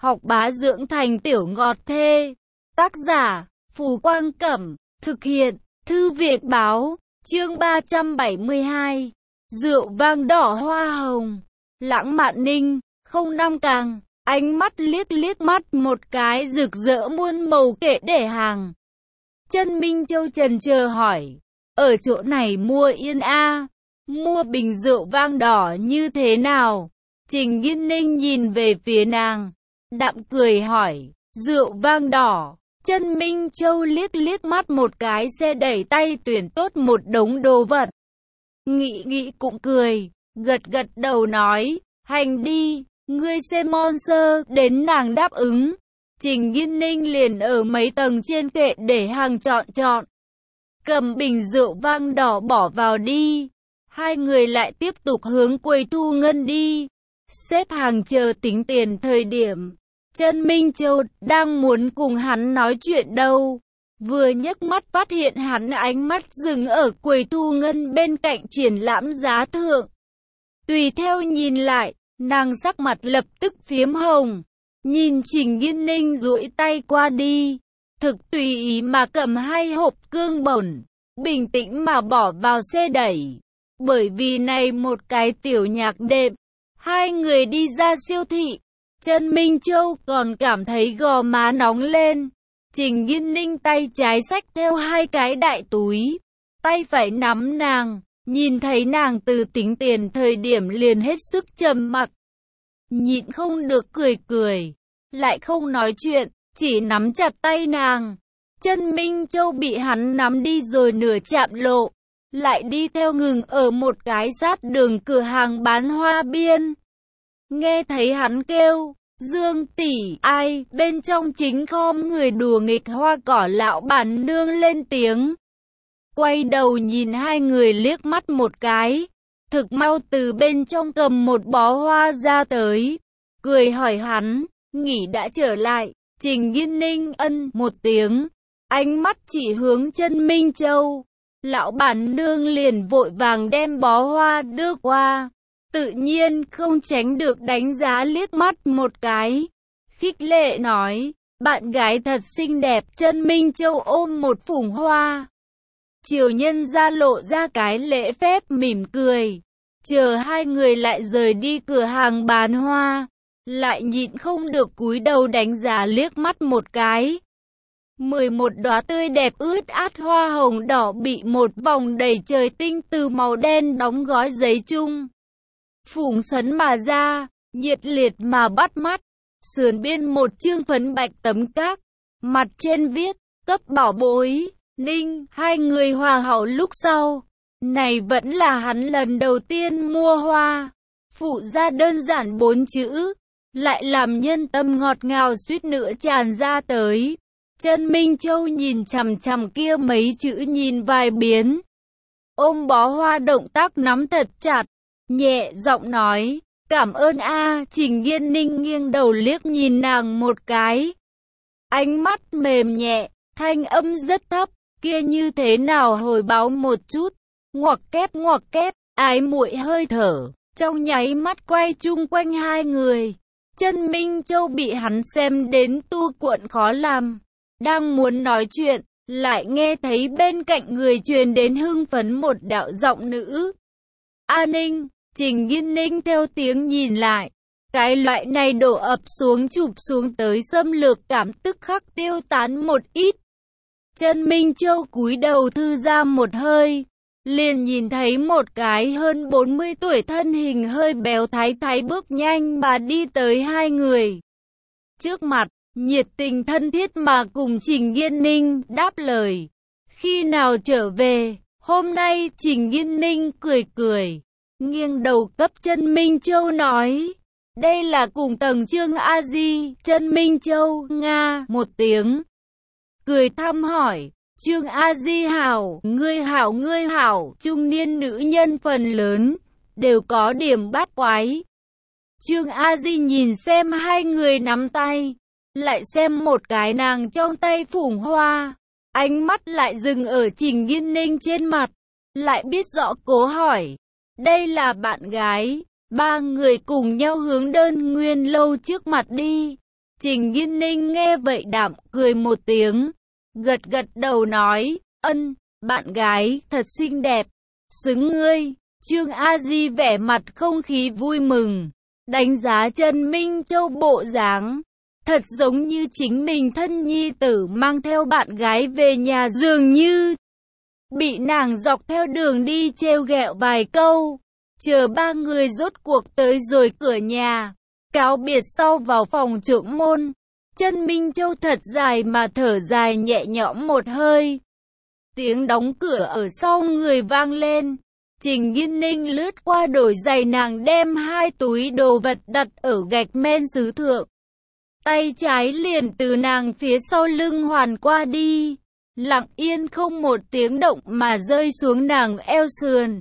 học bá dưỡng thành tiểu ngọt thê. Tác giả, Phù Quang Cẩm, thực hiện, Thư viện Báo, chương 372. Rượu vang đỏ hoa hồng. Lãng Mạn Ninh, 05 càng, ánh mắt liếc liếc mắt một cái rực rỡ muôn màu kệ để hàng. Chân Minh Châu chần chờ hỏi, ở chỗ này mua yên a, mua bình rượu vang đỏ như thế nào? Trình Nghiên Ninh nhìn về phía nàng, đạm cười hỏi, rượu vang đỏ. Chân Minh Châu liếc liếc mắt một cái xe đẩy tay tuyển tốt một đống đồ vật. Nghĩ nghĩ cũng cười, gật gật đầu nói, hành đi, ngươi xem sponsor, đến nàng đáp ứng. Trình Nghiên Ninh liền ở mấy tầng trên kệ để hàng chọn. Cầm bình rượu vang đỏ bỏ vào đi. Hai người lại tiếp tục hướng quầy thu ngân đi. Xếp hàng chờ tính tiền thời điểm. Chân Minh Châu đang muốn cùng hắn nói chuyện đâu. Vừa nhấc mắt phát hiện hắn ánh mắt dừng ở quầy thu ngân bên cạnh triển lãm giá thượng. Tùy theo nhìn lại, nàng sắc mặt lập tức phiếm hồng. Nhìn Trình Nghiên Ninh duỗi tay qua đi. Thực tùy ý mà cầm hai hộp cương bổn. Bình tĩnh mà bỏ vào xe đẩy. Bởi vì này một cái tiểu nhạc đệm. Hai người đi ra siêu thị. Chân Minh Châu còn cảm thấy gò má nóng lên. Trình Nghiên Ninh tay trái xách theo hai cái đại túi. Tay phải nắm nàng. Nhìn thấy nàng từ tính tiền thời điểm liền hết sức trầm mặc. Nhịn không được cười. Lại không nói chuyện. Chỉ nắm chặt tay nàng. Chân Minh Châu bị hắn nắm đi rồi nửa chạm lộ. Lại đi theo ngừng ở một cái sát đường cửa hàng bán hoa biên. Nghe thấy hắn kêu, Dương tỷ, ai, bên trong chính khom người đùa nghịch hoa cỏ lão bản nương lên tiếng. Quay đầu nhìn hai người liếc mắt một cái. Thực mau từ bên trong cầm một bó hoa ra tới. Cười hỏi hắn, nghỉ đã trở lại. Trình Nghiên Ninh ân một tiếng. Ánh mắt chỉ hướng Chân Minh Châu. Lão bản nương liền vội vàng đem bó hoa đưa qua. Tự nhiên không tránh được đánh giá liếc mắt một cái. Khích lệ nói, bạn gái thật xinh đẹp. Chân Minh Châu ôm một phủng hoa. Triều nhân ra lộ ra cái lễ phép mỉm cười. Chờ hai người lại rời đi cửa hàng bán hoa. Lại nhịn không được cúi đầu đánh giá liếc mắt một cái. 11 đóa tươi đẹp ướt át hoa hồng đỏ bị một vòng đầy trời tinh từ màu đen đóng gói giấy chung. Phủng sấn mà ra, nhiệt liệt mà bắt mắt. Sườn biên một chương phấn bạch tấm các. Mặt trên viết, cấp bảo bối, Ninh, hai người hòa hảo lúc sau. Này vẫn là hắn lần đầu tiên mua hoa. Phụ ra đơn giản 4 chữ. Lại làm nhân tâm ngọt ngào suýt nữa tràn ra tới. Chân Minh Châu nhìn chằm chằm kia mấy chữ nhìn vài biến. Ôm bó hoa động tác nắm thật chặt. Nhẹ giọng nói, cảm ơn a. Trình Nghiên Ninh nghiêng đầu liếc nhìn nàng một cái. Ánh mắt mềm nhẹ, thanh âm rất thấp. Kia như thế nào hồi báo một chút. Ngoặc kép, ái muội hơi thở. Trong nháy mắt quay chung quanh hai người. Chân Minh Châu bị hắn xem đến tu cuộn khó làm. Đang muốn nói chuyện, lại nghe thấy bên cạnh người truyền đến hưng phấn một đạo giọng nữ. A Ninh, Trình Nghiên Ninh theo tiếng nhìn lại. Cái loại này đổ ập xuống chụp xuống tới xâm lược cảm tức khắc tiêu tán một ít. Chân Minh Châu cúi đầu thư ra một hơi. Liền nhìn thấy một cái hơn 40 tuổi thân hình hơi béo thái bước nhanh mà đi tới hai người. Trước mặt, nhiệt tình thân thiết mà cùng Trình Nghiên Ninh đáp lời. Khi nào trở về? Hôm nay. Trình Nghiên Ninh cười. Nghiêng đầu cấp Chân Minh Châu nói. Đây là cùng tầng Trương A Di. Chân Minh Châu, nga, một tiếng. Cười thăm hỏi. Trương A Di hảo, ngươi hảo, trung niên nữ nhân phần lớn, đều có điểm bát quái. Trương A Di nhìn xem hai người nắm tay, lại xem một cái nàng trong tay phủng hoa, ánh mắt lại dừng ở Trình Nghiên Ninh trên mặt, lại biết rõ cố hỏi. Đây là bạn gái, ba người cùng nhau hướng Đơn Nguyên lâu trước mặt đi. Trình Nghiên Ninh nghe vậy đạm cười một tiếng, gật gật đầu nói, bạn gái thật xinh đẹp, xứng ngươi. Trương A Di vẻ mặt không khí vui mừng, đánh giá Trần Minh Châu bộ dáng, thật giống như chính mình thân nhi tử mang theo bạn gái về nhà dường như. Bị nàng dọc theo đường đi trêu ghẹo vài câu, chờ ba người rốt cuộc tới rồi cửa nhà, cáo biệt sau vào phòng trộm môn. Trần Minh Châu thật dài mà thở dài nhẹ nhõm một hơi. Tiếng đóng cửa ở sau người vang lên. Trình Nghiên Ninh lướt qua đổi giày, nàng đem 2 túi đồ vật đặt ở gạch men sứ thượng. Tay trái liền từ nàng phía sau lưng hoàn qua đi, lặng yên không một tiếng động mà rơi xuống nàng eo sườn.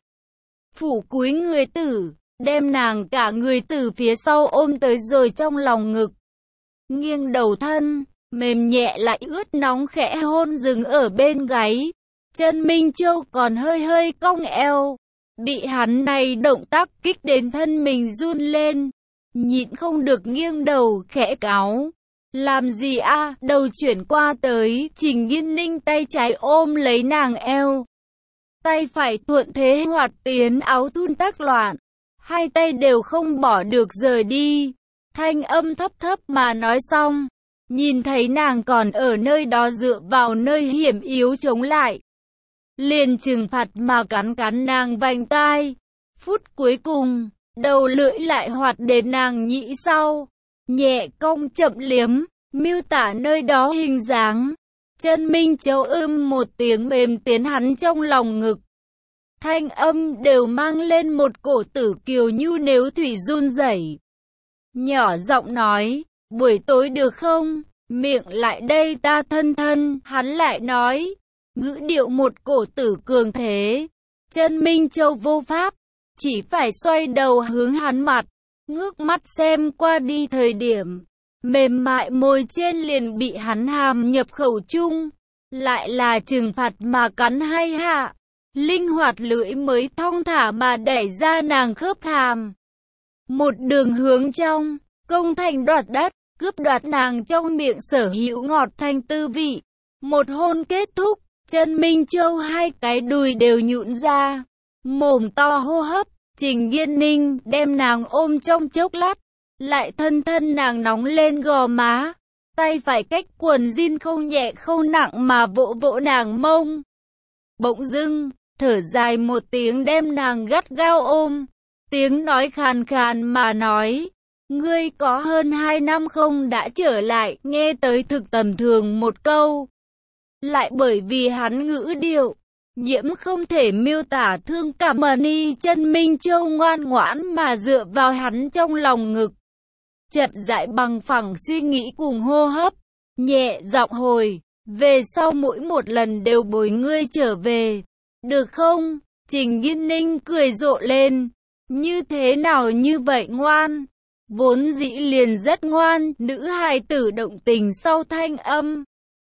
Phủ cúi người tử, đem nàng cả người từ phía sau ôm tới rồi trong lòng ngực. Nghiêng đầu thân, mềm nhẹ lại ướt nóng khẽ hôn dừng ở bên gáy. Trần Minh Châu còn hơi hơi cong eo, bị hắn này động tác kích đến thân mình run lên, nhịn không được nghiêng đầu khẽ cáo. Làm gì a? Đầu chuyển qua tới, Trình Nghiên Ninh tay trái ôm lấy nàng eo, tay phải thuận thế hoạt tiến áo thun tác loạn, hai tay đều không bỏ được rời đi. Thanh âm thấp thấp mà nói xong, nhìn thấy nàng còn ở nơi đó dựa vào nơi hiểm yếu chống lại, liền trừng phạt mà cắn cắn nàng vành tai. Phút cuối cùng, đầu lưỡi lại hoạt đến nàng nhĩ sau, nhẹ cong chậm liếm, miêu tả nơi đó hình dáng. Trần Minh Châu một tiếng mềm tiến hắn trong lòng ngực. Thanh âm đều mang lên một cổ tử kiều nhu nếu thủy run rẩy. Nhỏ giọng nói, buổi tối được không? Miệng lại đây ta thân thân, hắn lại nói. Ngữ điệu một cổ tử cường thế. Trần Minh Châu vô pháp, chỉ phải xoay đầu hướng hắn mặt, ngước mắt xem qua đi thời điểm. Mềm mại môi trên liền bị hắn hàm nhập khẩu chung, lại là trừng phạt mà cắn hay hạ. Linh hoạt lưỡi mới thong thả mà đẩy ra nàng khớp hàm. Một đường hướng trong, công thành đoạt đất, cướp đoạt nàng trong miệng sở hữu ngọt thanh tư vị. Một hôn kết thúc, Trần Minh Châu hai cái đùi đều nhũn ra, mồm to hô hấp. Trình Nghiên Ninh đem nàng ôm trong chốc lát, lại thân thân nàng nóng lên gò má, tay phải cách quần jean không nhẹ không nặng mà vỗ vỗ nàng mông. Bỗng dưng, thở dài một tiếng đem nàng gắt gao ôm, tiếng nói khàn khàn mà nói, ngươi có hơn 2 năm không đã trở lại, nghe tới thực tầm thường một câu. Lại bởi vì hắn ngữ điệu, nhiễm không thể miêu tả thương cảm ni. Trần Minh Châu ngoan ngoãn mà dựa vào hắn trong lòng ngực, chậm rãi bằng phẳng suy nghĩ cùng hô hấp, nhẹ giọng hồi, về sau mỗi một lần đều bồi ngươi trở về, được không? Trình Nghiên Ninh cười rộ lên, như thế nào như vậy ngoan, vốn dĩ liền rất ngoan. Nữ hài tử động tình sau thanh âm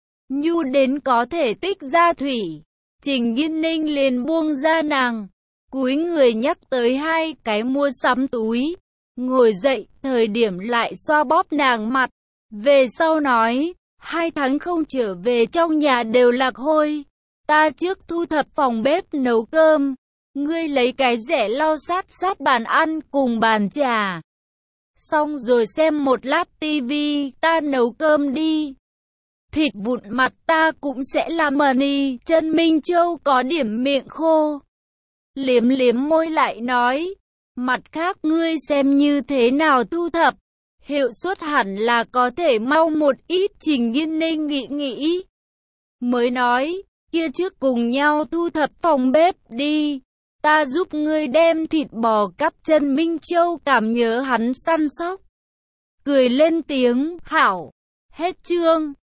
nhu đến có thể tích ra thủy. Trình Nghiên Ninh liền buông ra nàng, cúi người nhắc tới 2 cái mua sắm túi, ngồi dậy, thời điểm lại xoa bóp nàng mặt. Về sau nói, 2 tháng không trở về trong nhà đều lạc hôi, ta trước thu thập phòng bếp nấu cơm, ngươi lấy cái rẻ lau sát sát bàn ăn cùng bàn trà. Xong rồi xem một lát tivi, ta nấu cơm đi. Thịt vụn mặt ta cũng sẽ làm ni. Trần Minh Châu có điểm miệng khô, liếm liếm môi lại nói, mặt khác ngươi xem như thế nào thu thập, hiệu suất hẳn là có thể mau một ít. Trình Nghiên Ninh nghĩ, mới nói, kia trước cùng nhau thu thập phòng bếp đi, ta giúp ngươi đem thịt bò cắt. Trần Minh Châu cảm nhớ hắn săn sóc, cười lên tiếng, hảo. Hết chương.